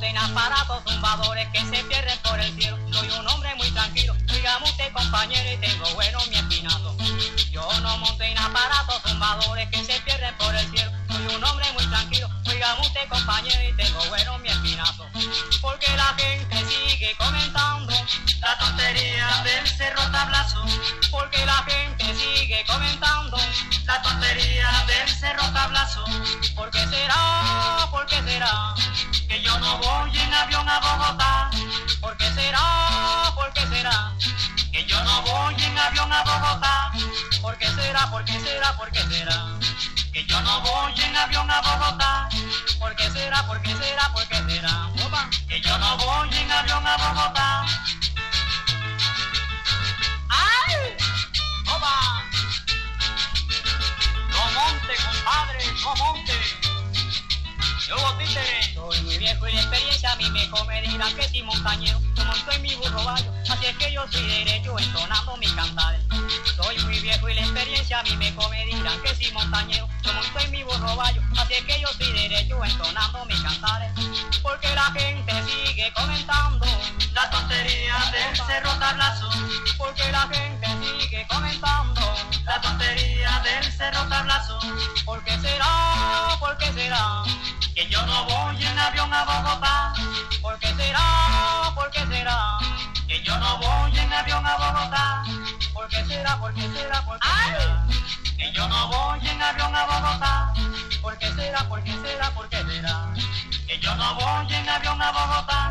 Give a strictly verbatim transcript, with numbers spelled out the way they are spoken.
monte en aparatos zumbadores que se pierden por el cielo. Soy un hombre muy tranquilo, dígame usted compañero, y tengo bueno mi espinazo. Yo no monte en aparatos zumbadores que se pierden por el cielo. Soy un hombre muy tranquilo, dígame usted compañero, y tengo bueno mi espinazo. Porque la gente sigue comentando la tontería del Cerro Tablazo. Porque la gente sigue comentando la tontería del Cerro Tablazo. ¿Por qué será? ¿Por qué será? Que yo no voy en avión a Bogotá. ¿Por qué será? ¿Por qué será? Que yo no voy en avión a Bogotá. ¿Por qué será? ¿Por qué será? ¿Por qué será? Que yo no voy en avión a Bogotá. ¿Por qué será? ¿Por qué será? ¿Por qué será? Opa. Que yo no voy en avión a Bogotá. ¡Ay! ¡Opa! No monte, compadre, no monte. Yo títere. Soy muy viejo y la experiencia a mí me come, dirán que soy montañero, yo monto en mi burro bayo, así es que yo soy derecho entonando mis cantares. Soy muy viejo y la experiencia a mí me come, dirán que soy montañero, yo monto en mi burro bayo, así es que yo soy derecho entonando mis cantares. Porque la gente sigue comentando la tontería del Cerro Tablazo. Porque la gente sigue comentando la tontería del Cerro Tablazo. ¿Por qué será? ¿Por qué será? Que yo no voy en avión a Bogotá. ¿Por qué será? ¿Por qué será? Que yo no voy en avión a Bogotá. ¿Por qué será? ¿Por qué será? ¿Por qué ¡Ay! será? Que yo no voy en avión a Bogotá. ¿Por qué será? ¿Por qué será? ¿Por qué será? Que yo no voy en avión a Bogotá.